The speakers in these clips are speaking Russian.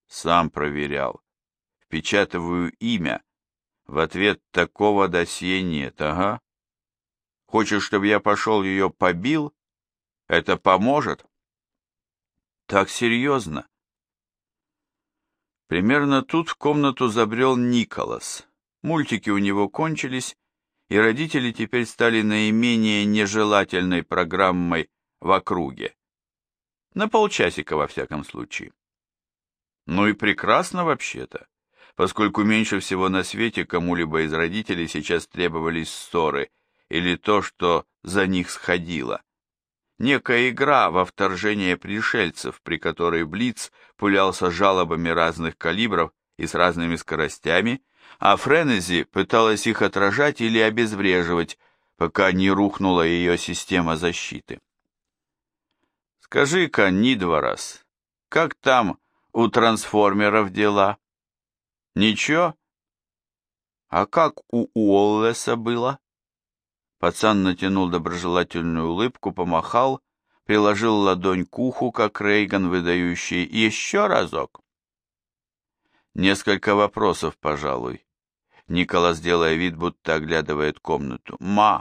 Сам проверял. Впечатываю имя. В ответ такого досье нет, ага. Хочешь, чтобы я пошел ее побил? Это поможет? Так серьезно? Примерно тут в комнату забрел Николас. Мультики у него кончились, и родители теперь стали наименее нежелательной программой в округе. На полчасика, во всяком случае. Ну и прекрасно вообще-то, поскольку меньше всего на свете кому-либо из родителей сейчас требовались ссоры или то, что за них сходило. Некая игра во вторжение пришельцев, при которой Блиц пулялся жалобами разных калибров и с разными скоростями, а Френези пыталась их отражать или обезвреживать, пока не рухнула ее система защиты. «Скажи-ка, Нидворас, как там у трансформеров дела?» «Ничего?» «А как у Уоллеса было?» Пацан натянул доброжелательную улыбку, помахал, приложил ладонь к уху, как Рейган, выдающий «Еще разок». «Несколько вопросов, пожалуй». Николас, делая вид, будто оглядывает комнату. «Ма,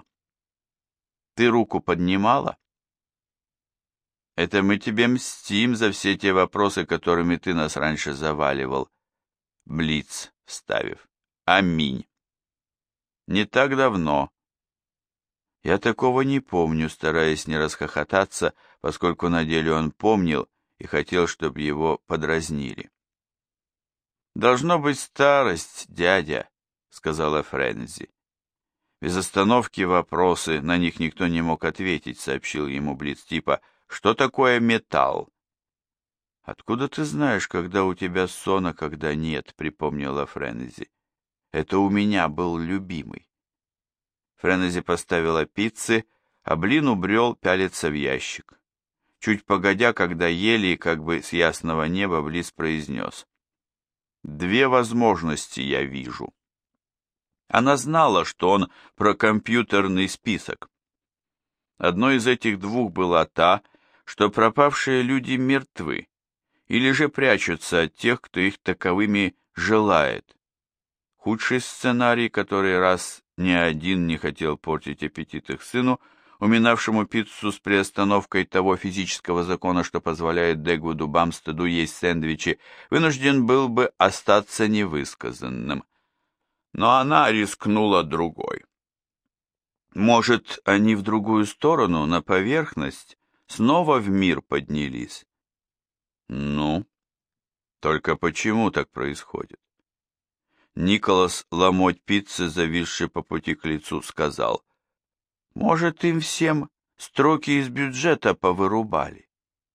ты руку поднимала?» «Это мы тебе мстим за все те вопросы, которыми ты нас раньше заваливал». Блиц, вставив. «Аминь». «Не так давно». Я такого не помню, стараясь не расхохотаться, поскольку на деле он помнил и хотел, чтобы его подразнили. «Должно быть старость, дядя», — сказала Френзи. Без остановки вопросы, на них никто не мог ответить, сообщил ему Блиц, типа «Что такое металл?» «Откуда ты знаешь, когда у тебя сон, а когда нет?» — припомнила Френзи. «Это у меня был любимый». Френези поставила пиццы, а Блин убрел пялиться в ящик. Чуть погодя, когда ели, как бы с ясного неба, Блиц произнес. «Две возможности я вижу». Она знала, что он про компьютерный список. Одной из этих двух была та, что пропавшие люди мертвы, или же прячутся от тех, кто их таковыми желает. Худший сценарий, который раз ни один не хотел портить аппетит их сыну, уминавшему пиццу с приостановкой того физического закона, что позволяет Дегвуду Бамстеду есть сэндвичи, вынужден был бы остаться невысказанным. Но она рискнула другой. Может, они в другую сторону, на поверхность, снова в мир поднялись? Ну, только почему так происходит? Николас, ломоть пиццы, зависший по пути к лицу, сказал, «Может, им всем строки из бюджета повырубали?»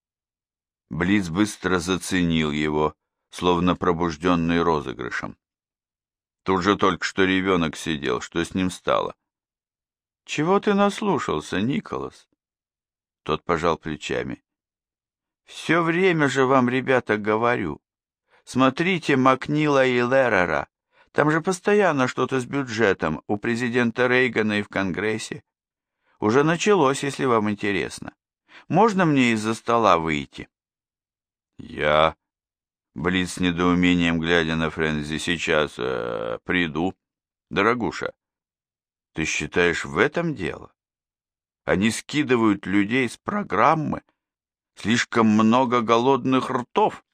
Блиц быстро заценил его, словно пробужденный розыгрышем. Тут же только что ребенок сидел, что с ним стало? «Чего ты наслушался, Николас?» Тот пожал плечами. «Все время же вам, ребята, говорю. Смотрите Макнила и Леррера. Там же постоянно что-то с бюджетом у президента Рейгана и в Конгрессе. Уже началось, если вам интересно. Можно мне из-за стола выйти?» «Я...» Блиц с недоумением, глядя на Френзи, «сейчас приду. Дорогуша, ты считаешь, в этом дело? Они скидывают людей с программы. Слишком много голодных ртов».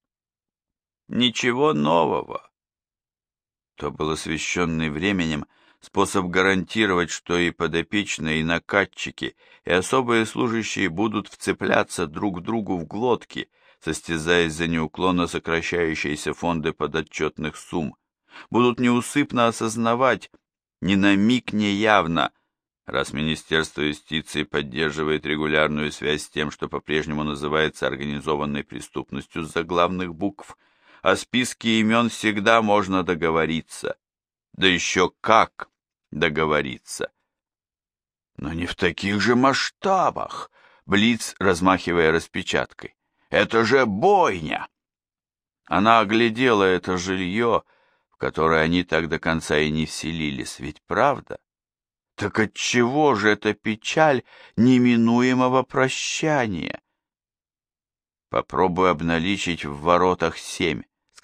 «Ничего нового». То был освещенный временем способ гарантировать, что и подопечные, и накатчики, и особые служащие будут вцепляться друг к другу в глотки, состязаясь за неуклонно сокращающиеся фонды подотчетных сумм, будут неусыпно осознавать, ни на миг не явно, раз Министерство юстиции поддерживает регулярную связь с тем, что по-прежнему называется организованной преступностью с заглавных букв, о списке имен всегда можно договориться. Да еще как договориться. Но не в таких же масштабах, Блиц, размахивая распечаткой. Это же бойня! Она оглядела это жилье, в которое они так до конца и не вселились, ведь правда? Так отчего же эта печаль неминуемого прощания? Попробуй обналичить в воротах 7.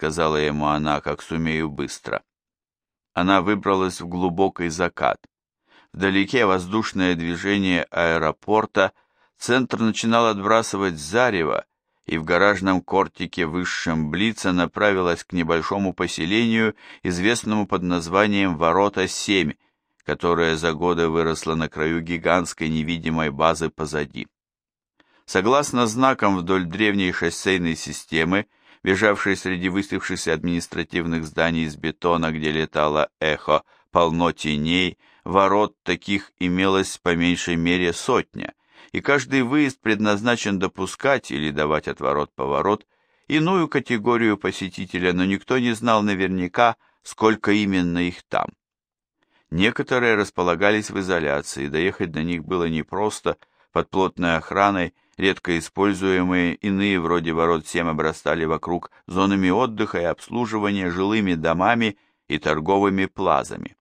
сказала ему она, как сумею быстро. Она выбралась в глубокий закат. Вдалеке воздушное движение аэропорта, центр начинал отбрасывать зарево, и в гаражном кортике высшем Блица направилась к небольшому поселению, известному под названием «Ворота-7», которое за годы выросло на краю гигантской невидимой базы позади. Согласно знакам вдоль древней шоссейной системы, бежавшей среди высевшихся административных зданий из бетона, где летало эхо, полно теней, ворот таких имелось по меньшей мере 100, и каждый выезд предназначен допускать или давать отворот-поворот иную категорию посетителя, но никто не знал наверняка, сколько именно их там. Некоторые располагались в изоляции, доехать до них было непросто, под плотной охраной, редко используемые, иные вроде ворот-7 обрастали вокруг зонами отдыха и обслуживания, жилыми домами и торговыми плазами.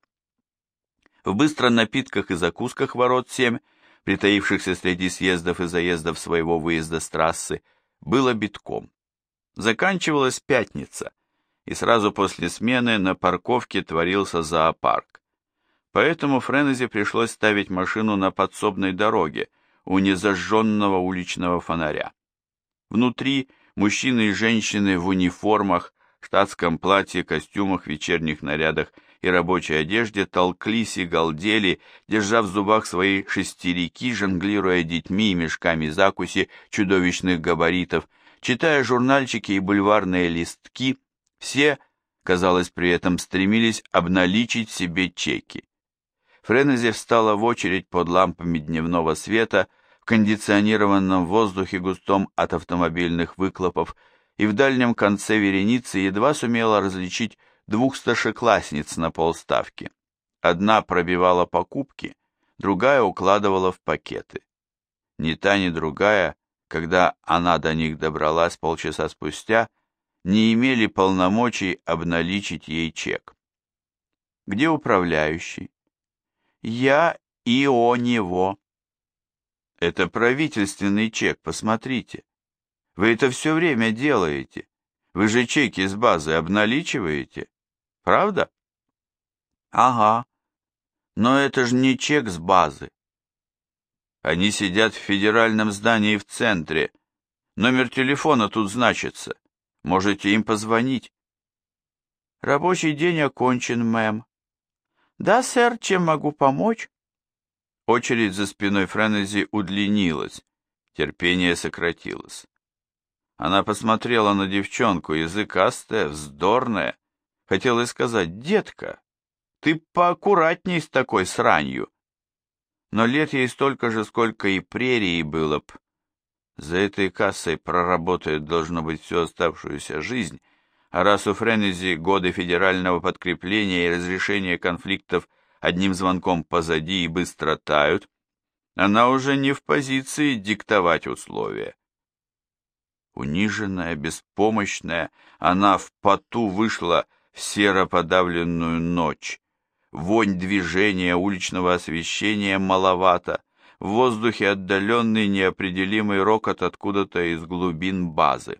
В быстро напитках и закусках ворот-7, притаившихся среди съездов и заездов своего выезда с трассы, было битком. Заканчивалась пятница, и сразу после смены на парковке творился зоопарк. Поэтому Френези пришлось ставить машину на подсобной дороге, у незажженного уличного фонаря. Внутри мужчины и женщины в униформах, штатском платье, костюмах, вечерних нарядах и рабочей одежде толклись и галдели, держа в зубах свои шестерики, жонглируя детьми и мешками закуси чудовищных габаритов, читая журнальчики и бульварные листки, все, казалось, при этом стремились обналичить себе чеки. Френези встала в очередь под лампами дневного света, в кондиционированном воздухе, густом от автомобильных выхлопов, и в дальнем конце вереницы едва сумела различить 2 старшеклассниц на полставки. Одна пробивала покупки, другая укладывала в пакеты. Ни та, ни другая, когда она до них добралась полчаса спустя, не имели полномочий обналичить ей чек. «Где управляющий?» «Я и о него». «Это правительственный чек, посмотрите. Вы это все время делаете. Вы же чеки с базы обналичиваете, правда?» «Ага, но это же не чек с базы». «Они сидят в федеральном здании в центре. Номер телефона тут значится. Можете им позвонить». «Рабочий день окончен, мэм». «Да, сэр, чем могу помочь?» Очередь за спиной Френези удлинилась, терпение сократилось. Она посмотрела на девчонку, языкастая, вздорная. Хотелось сказать: «Детка, ты поаккуратней с такой сранью». Но лет ей столько же, сколько и прерии было б. За этой кассой проработает, должно быть, всю оставшуюся жизнь, а раз у Френези годы федерального подкрепления и разрешения конфликтов одним звонком позади и быстро тают, она уже не в позиции диктовать условия. Униженная, беспомощная, она в поту вышла в серо-подавленную ночь. Вонь движения, уличного освещения маловато, в воздухе отдаленный неопределимый рокот откуда-то из глубин базы.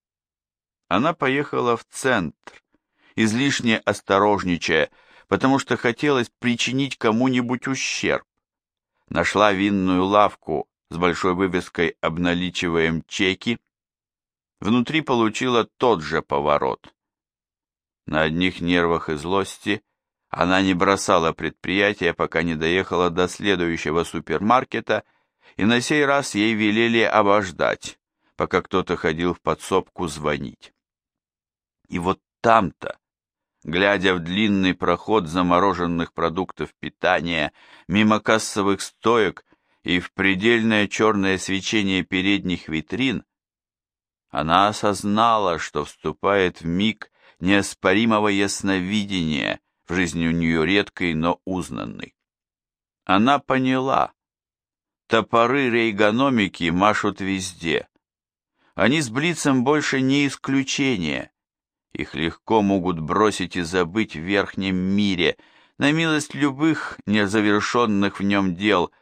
Она поехала в центр, излишне осторожничая, потому что хотелось причинить кому-нибудь ущерб. Нашла винную лавку с большой вывеской «Обналичиваем чеки». Внутри получила тот же поворот. На одних нервах и злости она не бросала предприятие, пока не доехала до следующего супермаркета, и на сей раз ей велели обождать, пока кто-то ходил в подсобку звонить. И вот там-то, глядя в длинный проход замороженных продуктов питания, мимо кассовых стоек и в предельное черное свечение передних витрин, она осознала, что вступает в миг неоспоримого ясновидения, в жизни у нее редкой, но узнанной. Она поняла, топоры рейгономики машут везде. Они с Блицем больше не исключение. Их легко могут бросить и забыть в верхнем мире, на милость любых незавершенных в нем дел,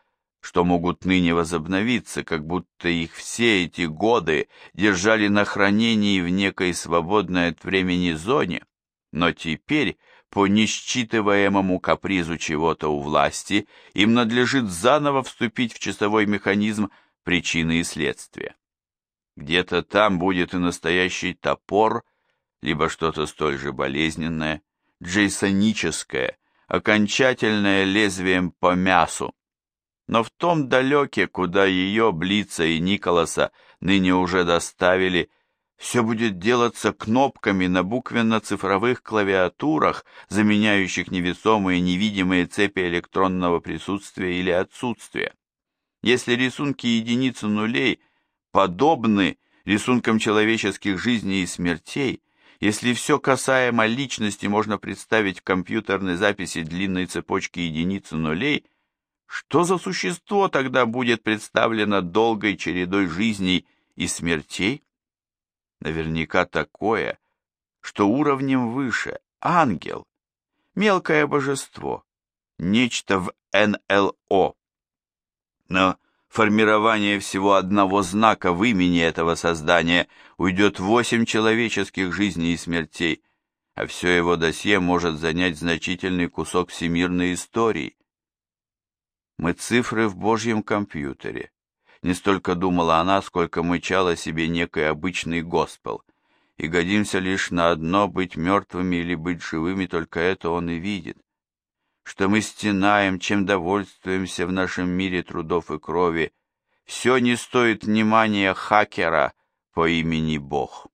что могут ныне возобновиться, как будто их все эти годы держали на хранении в некой свободной от времени зоне, но теперь, по несчитываемому капризу чего-то у власти, им надлежит заново вступить в часовой механизм причины и следствия. Где-то там будет и настоящий топор, либо что-то столь же болезненное, джейсоническое, окончательное лезвием по мясу. Но в том далеке, куда ее, Блица и Николаса ныне уже доставили, все будет делаться кнопками на буквенно-цифровых клавиатурах, заменяющих невесомые невидимые цепи электронного присутствия или отсутствия. Если рисунки единиц и нулей подобны рисункам человеческих жизней и смертей, если все касаемо личности можно представить в компьютерной записи длинной цепочки единиц и нулей, что за существо тогда будет представлено долгой чередой жизней и смертей? Наверняка такое, что уровнем выше, ангел, мелкое божество, нечто в НЛО. Но формирование всего одного знака в имени этого создания уйдет 8 человеческих жизней и смертей, а все его досье может занять значительный кусок всемирной истории. Мы цифры в Божьем компьютере. Не столько думала она, сколько мычала себе некий обычный госпел, и годимся лишь на одно — быть мертвыми или быть живыми, только это он и видит. Что мы стенаем, чем довольствуемся в нашем мире трудов и крови, все не стоит внимания хакера по имени Бог.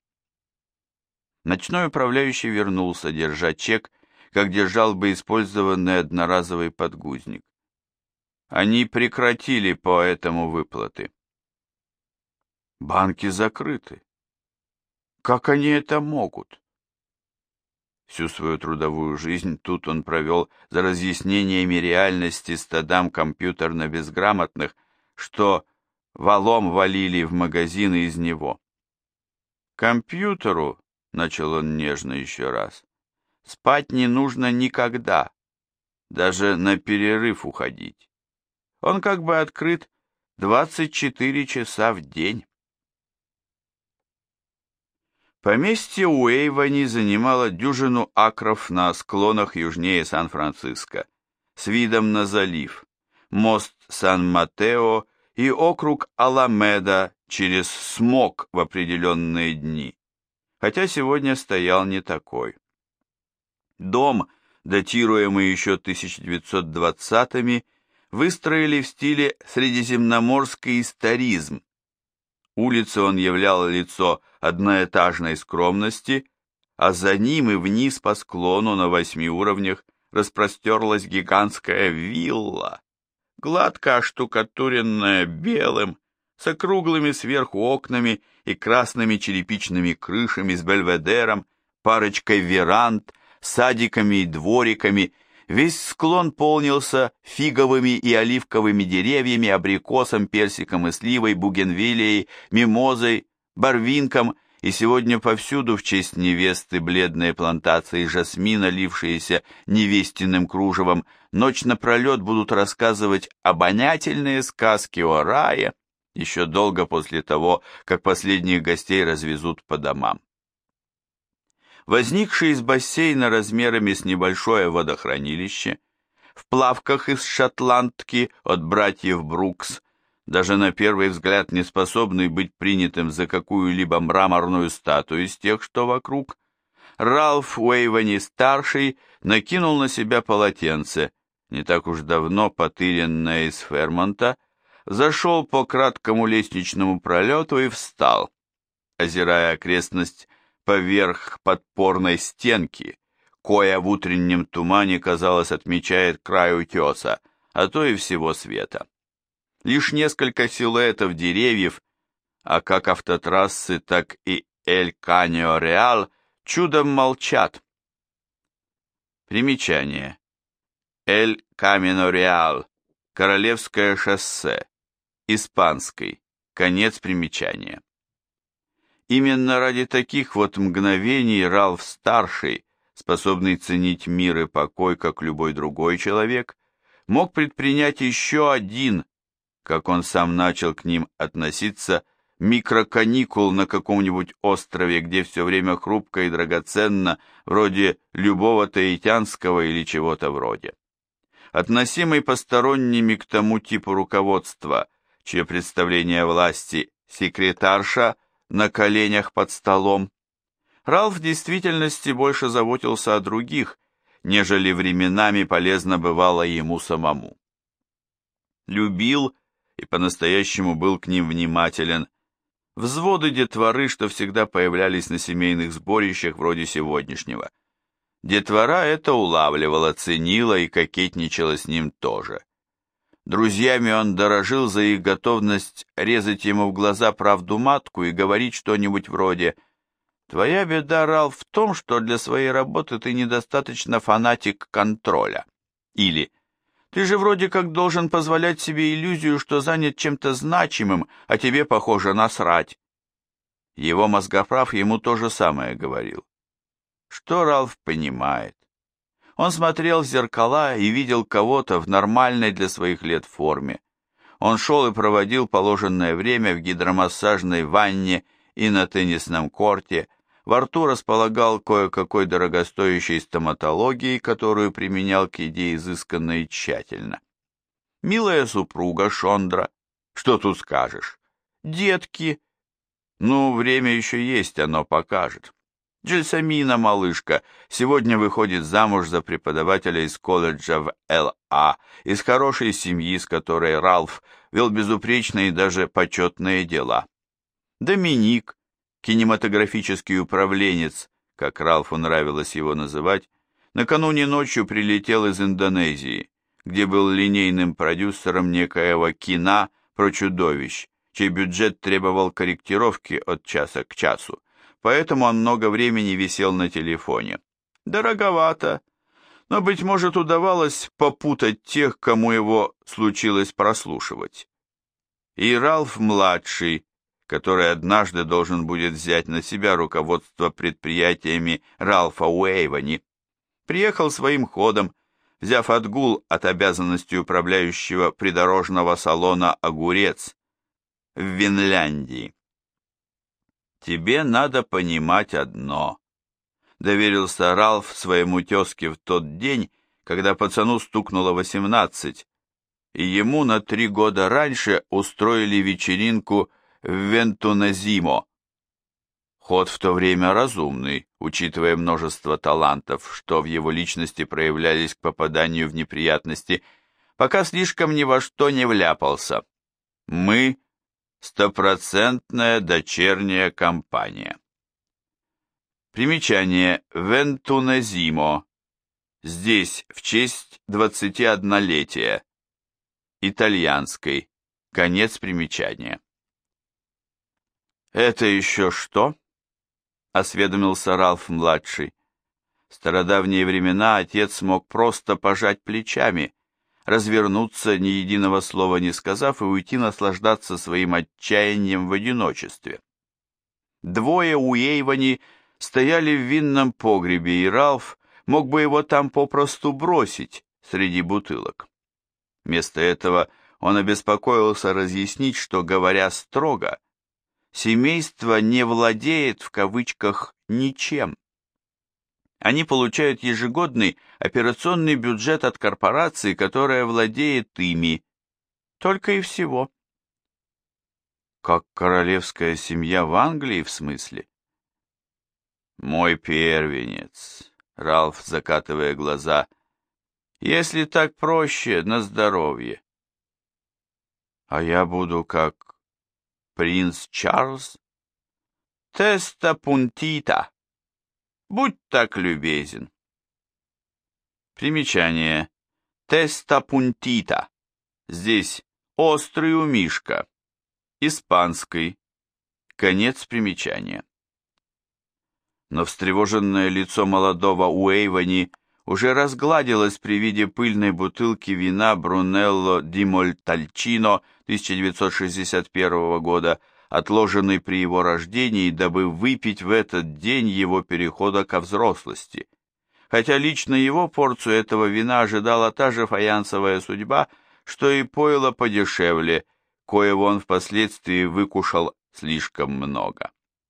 Ночной управляющий вернулся, держа чек, как держал бы использованный одноразовый подгузник. Они прекратили поэтому выплаты. Банки закрыты. Как они это могут? Всю свою трудовую жизнь тут он провел за разъяснениями реальности стадам компьютерно-безграмотных, что валом валили в магазины из него. Компьютеру, начал он нежно еще раз, спать не нужно никогда, даже на перерыв уходить. Он как бы открыт 24 часа в день. Поместье Уэйвани занимало дюжину акров на склонах южнее Сан-Франциско, с видом на залив, мост Сан-Матео и округ Аламеда через смог в определенные дни, хотя сегодня стоял не такой. Дом, датируемый еще 1920-ми, выстроили в стиле средиземноморский историзм. Улице он являл лицо одноэтажной скромности, а за ним и вниз по склону на 8 уровнях распростерлась гигантская вилла, гладко оштукатуренная белым, с округлыми сверху окнами и красными черепичными крышами с бельведером, парочкой веранд, садиками и двориками. Весь склон полнился фиговыми и оливковыми деревьями, абрикосом, персиком и сливой, бугенвиллией, мимозой, барвинком, и сегодня повсюду в честь невесты бледные плантации жасмина, лившиеся невестиным кружевом, ночь напролет будут рассказывать обонятельные сказки о рае, еще долго после того, как последних гостей развезут по домам. Возникший из бассейна размерами с небольшое водохранилище, в плавках из шотландки от братьев Брукс, даже на первый взгляд не способный быть принятым за какую-либо мраморную статую из тех, что вокруг, Ральф Уэйвани-старший накинул на себя полотенце, не так уж давно потыренное из Фермонта, зашел по краткому лестничному пролету и встал, озирая окрестность поверх подпорной стенки, коя в утреннем тумане, казалось, отмечает край утеса, а то и всего света. Лишь несколько силуэтов деревьев, а как автотрассы, так и Эль-Каньо-Реал чудом молчат. Примечание. Эль-Камино-Реал, Королевское шоссе, испанский, конец примечания. Именно ради таких вот мгновений Ральф-старший, способный ценить мир и покой, как любой другой человек, мог предпринять еще один, как он сам начал к ним относиться, микроканикул на каком-нибудь острове, где все время хрупко и драгоценно, вроде любого таитянского или чего-то вроде. Относимый посторонними к тому типу руководства, чье представление власти секретарша на коленях под столом, Ральф в действительности больше заботился о других, нежели временами полезно бывало ему самому. Любил и по-настоящему был к ним внимателен. Взводы детворы, что всегда появлялись на семейных сборищах вроде сегодняшнего. Детвора это улавливала, ценила и кокетничала с ним тоже. Друзьями он дорожил за их готовность резать ему в глаза правду матку и говорить что-нибудь вроде «Твоя беда, Ральф, в том, что для своей работы ты недостаточно фанатик контроля». Или «Ты же вроде как должен позволять себе иллюзию, что занят чем-то значимым, а тебе, похоже, насрать». Его мозгоправ ему то же самое говорил. Что Ральф понимает? Он смотрел в зеркала и видел кого-то в нормальной для своих лет форме. Он шел и проводил положенное время в гидромассажной ванне и на теннисном корте, во рту располагал кое-какой дорогостоящей стоматологией, которую применял к еде изысканно и тщательно. Милая супруга Шондра, что тут скажешь? Детки, ну, время еще есть, оно покажет. Джельсамина, малышка, сегодня выходит замуж за преподавателя из колледжа в Л.А., из хорошей семьи, с которой Ральф вел безупречные и даже почетные дела. Доминик, кинематографический управленец, как Ральфу нравилось его называть, накануне ночью прилетел из Индонезии, где был линейным продюсером некоего кино про чудовищ, чей бюджет требовал корректировки от часа к часу. Поэтому он много времени висел на телефоне. Дороговато, но, быть может, удавалось попутать тех, кому его случилось прослушивать. И Ральф-младший, который однажды должен будет взять на себя руководство предприятиями Ральфа Уэйвани, приехал своим ходом, взяв отгул от обязанности управляющего придорожного салона «Огурец» в Винляндии. «Тебе надо понимать одно», — доверился Ральф своему тезке в тот день, когда пацану стукнуло 18, и ему на 3 года раньше устроили вечеринку в Вентунезимо. Ход в то время разумный, учитывая множество талантов, что в его личности проявлялись к попаданию в неприятности, пока слишком ни во что не вляпался. Мы — стопроцентная дочерняя компания. Примечание: Вентунезимо. Здесь в честь 21-летия. Итальянской. Конец примечания. «Это еще что?» — осведомился Ральф-младший. В стародавние времена отец мог просто пожать плечами, развернуться, ни единого слова не сказав, и уйти наслаждаться своим отчаянием в одиночестве. Двое Уэйвани стояли в винном погребе, и Ральф мог бы его там попросту бросить среди бутылок. Вместо этого он обеспокоился разъяснить, что, говоря строго, семейство не владеет в кавычках ничем. Они получают ежегодный операционный бюджет от корпорации, которая владеет ими. Только и всего. Как королевская семья в Англии, в смысле? Мой первенец, Ральф, закатывая глаза. Если так проще, на здоровье. А я буду как принц Чарльз? Теста пунтита. Будь так любезен. Примечание. Теста пунтита. Здесь острый у Мишка. Испанский. Конец примечания. Но встревоженное лицо молодого Уэйвани уже разгладилось при виде пыльной бутылки вина Брунелло ди Монтальчино 1961 года, отложенный при его рождении, дабы выпить в этот день его перехода ко взрослости. Хотя лично его порцию этого вина ожидала та же фаянсовая судьба, что и пойло подешевле, коего он впоследствии выкушал слишком много.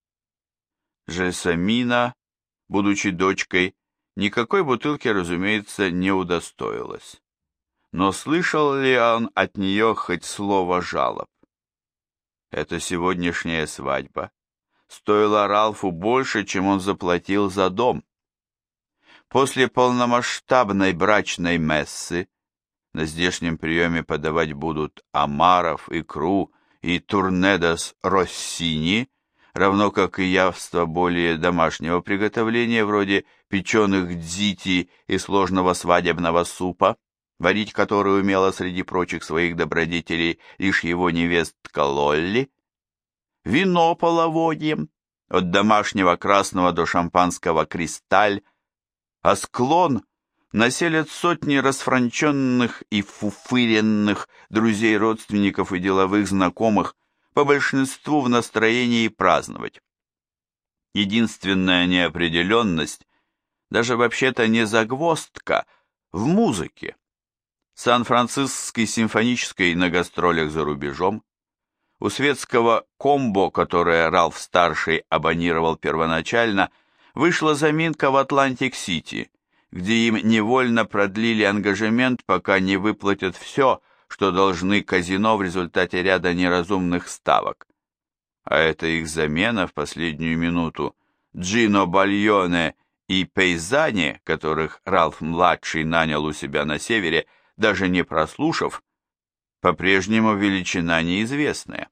Жельсамина, будучи дочкой, никакой бутылки, разумеется, не удостоилась. Но слышал ли он от нее хоть слово жалоб? Эта сегодняшняя свадьба стоила Ралфу больше, чем он заплатил за дом. После полномасштабной брачной мессы на здешнем приеме подавать будут омаров, икру и турнедос россини, равно как и явства более домашнего приготовления, вроде печеных дзити и сложного свадебного супа, варить который умела среди прочих своих добродетелей лишь его невестка Лолли, вино половодьем, от домашнего красного до шампанского «Кристаль», а склон населят сотни расфранченных и фуфыренных друзей, родственников и деловых знакомых, по большинству в настроении праздновать. Единственная неопределенность, даже вообще-то не загвоздка, в музыке. Сан-Францискской симфонической на гастролях за рубежом, у светского комбо, которое Ралф-старший абонировал первоначально, вышла заминка в Атлантик-Сити, где им невольно продлили ангажемент, пока не выплатят все, что должны казино в результате ряда неразумных ставок. А это их замена в последнюю минуту Джино Бальоне и Пейзане, которых Ралф-младший нанял у себя на севере, даже не прослушав, по-прежнему величина неизвестная.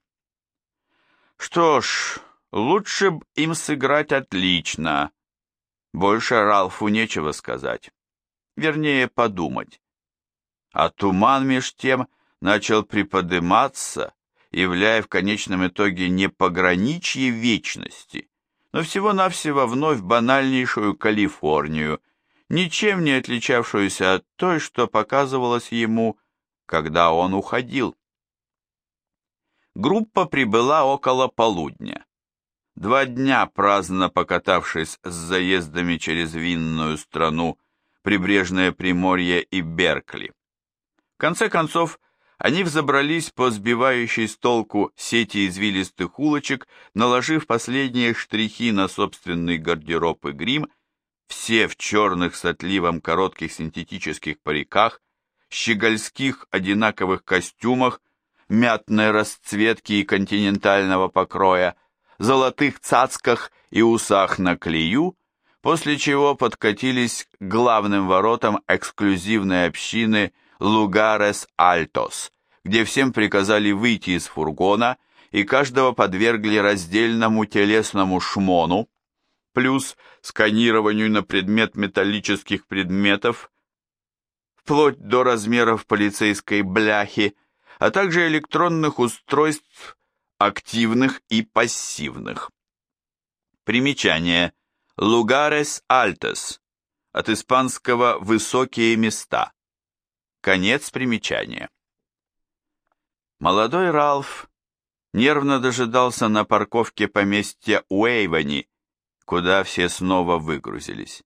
Что ж, лучше б им сыграть отлично. Больше Ралфу нечего сказать. Вернее, подумать. А туман меж тем начал приподыматься, являя в конечном итоге не пограничье вечности, но всего-навсего вновь банальнейшую Калифорнию, ничем не отличавшуюся от той, что показывалось ему, когда он уходил. Группа прибыла около полудня. 2 дня праздно покатавшись с заездами через винную страну, прибрежное Приморье и Беркли. В конце концов, они взобрались по сбивающей с толку сети извилистых улочек, наложив последние штрихи на собственный гардероб и грим, все в черных с отливом коротких синтетических париках, щегольских одинаковых костюмах, мятной расцветки и континентального покроя, золотых цацках и усах на клею, после чего подкатились к главным воротам эксклюзивной общины Лугарес Альтос, где всем приказали выйти из фургона и каждого подвергли раздельному телесному шмону, плюс сканированию на предмет металлических предметов, вплоть до размеров полицейской бляхи, а также электронных устройств активных и пассивных. Примечание. Lugares altos. От испанского «высокие места». Конец примечания. Молодой Ралф нервно дожидался на парковке поместья Уэйвани, куда все снова выгрузились.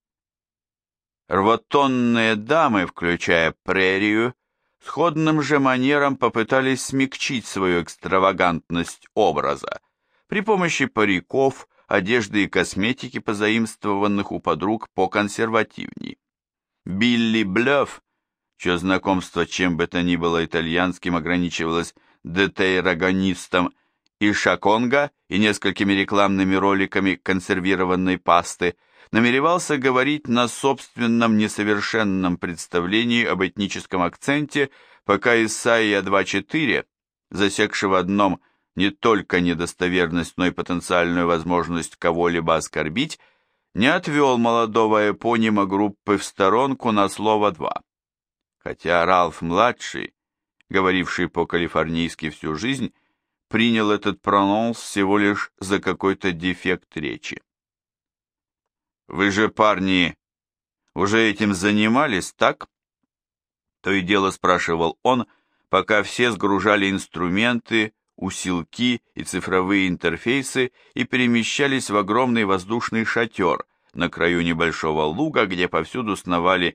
Рвотонные дамы, включая Прерию, сходным же манером попытались смягчить свою экстравагантность образа при помощи париков, одежды и косметики, позаимствованных у подруг поконсервативней. Билли Блёв, чье знакомство чем бы то ни было итальянским ограничивалось детейрагонистом, и Шаконга и несколькими рекламными роликами консервированной пасты, намеревался говорить на собственном несовершенном представлении об этническом акценте, пока Исайя 2.4, засекший в одном не только недостоверность, но и потенциальную возможность кого-либо оскорбить, не отвел молодого эпонима группы в сторонку на слово 2. Хотя Ралф-младший, говоривший по-калифорнийски всю жизнь, принял этот прононс всего лишь за какой-то дефект речи. «Вы же, парни, уже этим занимались, так?» То и дело спрашивал он, пока все сгружали инструменты, усилки и цифровые интерфейсы и перемещались в огромный воздушный шатер на краю небольшого луга, где повсюду сновали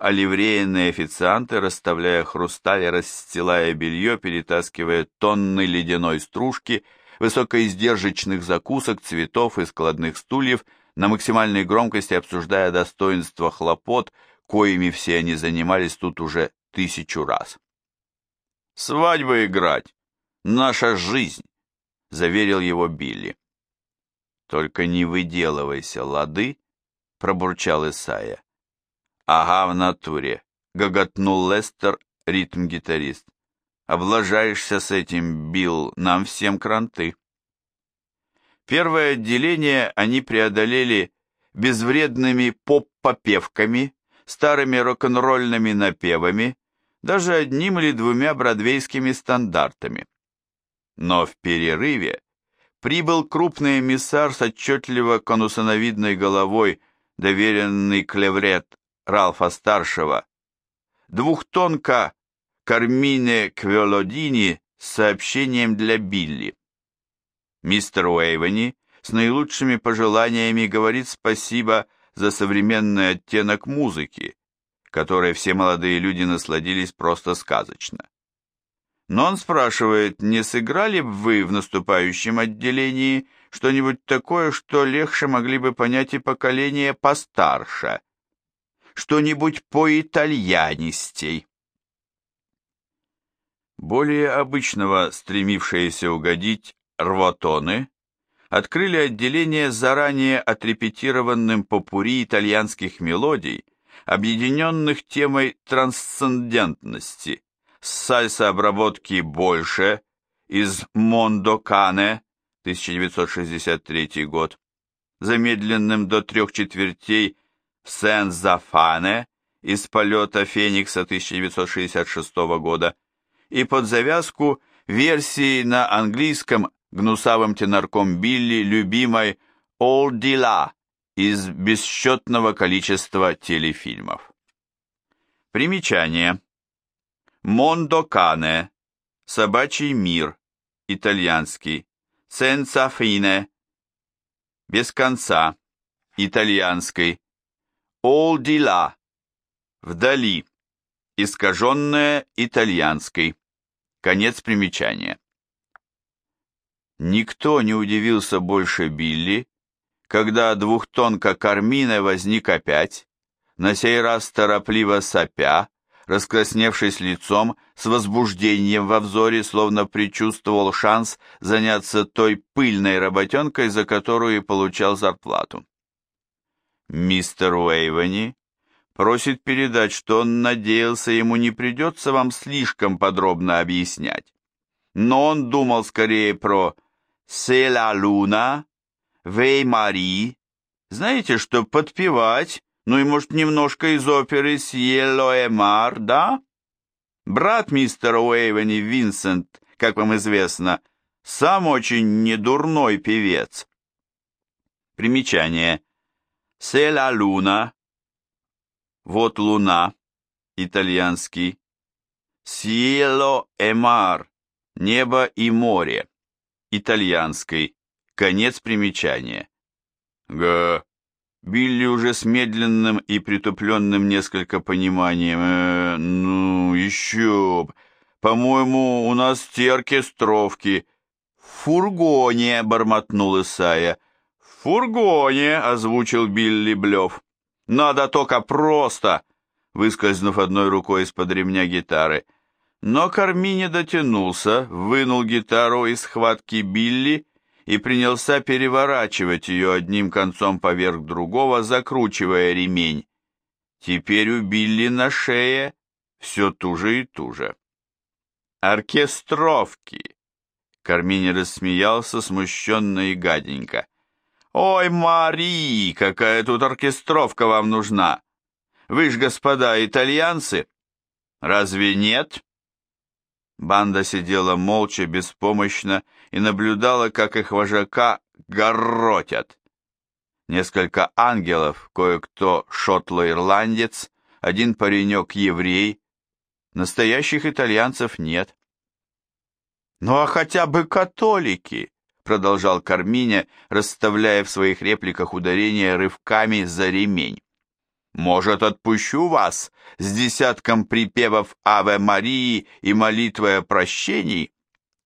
оливрейные официанты, расставляя хрусталь, расстилая белье, перетаскивая тонны ледяной стружки, высокоиздержечных закусок, цветов и складных стульев, на максимальной громкости обсуждая достоинства хлопот, коими все они занимались тут уже 1000 раз. «Свадьбы играть! Наша жизнь!» — заверил его Билли. «Только не выделывайся, лады?» — пробурчал Исайя. «Ага, в натуре», — гоготнул Лестер, ритм-гитарист. «Облажаешься с этим, Билл, нам всем кранты». Первое отделение они преодолели безвредными поп-попевками, старыми рок-н-ролльными напевами, даже одним или двумя бродвейскими стандартами. Но в перерыве прибыл крупный эмиссар с отчетливо конусоновидной головой, доверенный клеврет Ралфа-старшего, двухтонка Кармине Квелодини с сообщением для Билли. Мистер Уэйвени с наилучшими пожеланиями говорит спасибо за современный оттенок музыки, которой все молодые люди насладились просто сказочно. Но он спрашивает, не сыграли бы вы в наступающем отделении что-нибудь такое, что легче могли бы понять и поколение постарше, что-нибудь по-итальянистей. Более обычного стремившиеся угодить рвотоны открыли отделение заранее отрепетированным попурри итальянских мелодий, объединенных темой трансцендентности, с сальса-обработки «Больше» из «Мондо Кане» 1963 год, замедленным до 3/4 «Сенза Фане» из «Полета Феникса» 1966 года и под завязку версии на английском гнусавым тенорком Билли любимой «All Dilla» из бесчетного количества телефильмов. Примечание. «Мондо Кане», «Собачий мир», итальянский, «Senza fine», «Без конца», итальянский, «All di là», «Вдали», искаженное, итальянский, конец примечания. Никто не удивился больше Билли, когда двухтонка Кармина возник опять, на сей раз торопливо сопя, раскрасневшись лицом, с возбуждением во взоре, словно предчувствовал шанс заняться той пыльной работенкой, за которую и получал зарплату. Мистер Уэйвени просит передать, что он надеялся, ему не придется вам слишком подробно объяснять. Но он думал скорее про «Se la luna», «Вей Мари», знаете, что подпевать, ну и, может, немножко из оперы «Сьелло e мар», да? Брат мистера Уэйвени, Винсент, как вам известно, сам очень недурной певец. Примечание. «Se la luna», «Вот луна», итальянский, «Cielo e mar», «Небо и море», итальянский, конец примечания. Билли уже с медленным и притупленным несколько пониманием. Ну, еще б. По-моему, у нас те оркестровки. В фургоне, бормотнул Исайя. В фургоне, озвучил Билли Блев. Надо только просто, выскользнув одной рукой из-под ремня гитары. Но Карми не дотянулся, вынул гитару из схватки Билли и принялся переворачивать ее одним концом поверх другого, закручивая ремень. Теперь у Билли на шее все туже и туже. «Оркестровки!» Кармини рассмеялся смущенно и гаденько. «Ой, Мари, какая тут оркестровка вам нужна? Вы ж, господа, итальянцы, разве нет?» Банда сидела молча, беспомощно и наблюдала, как их вожака горротят. Несколько ангелов, кое-кто шотло-ирландец, один паренек-еврей. Настоящих итальянцев нет. «Ну а хотя бы католики!» — продолжал Карминя, расставляя в своих репликах ударения рывками за ремень. Может, отпущу вас с десятком припевов Аве Марии и молитвой о прощении?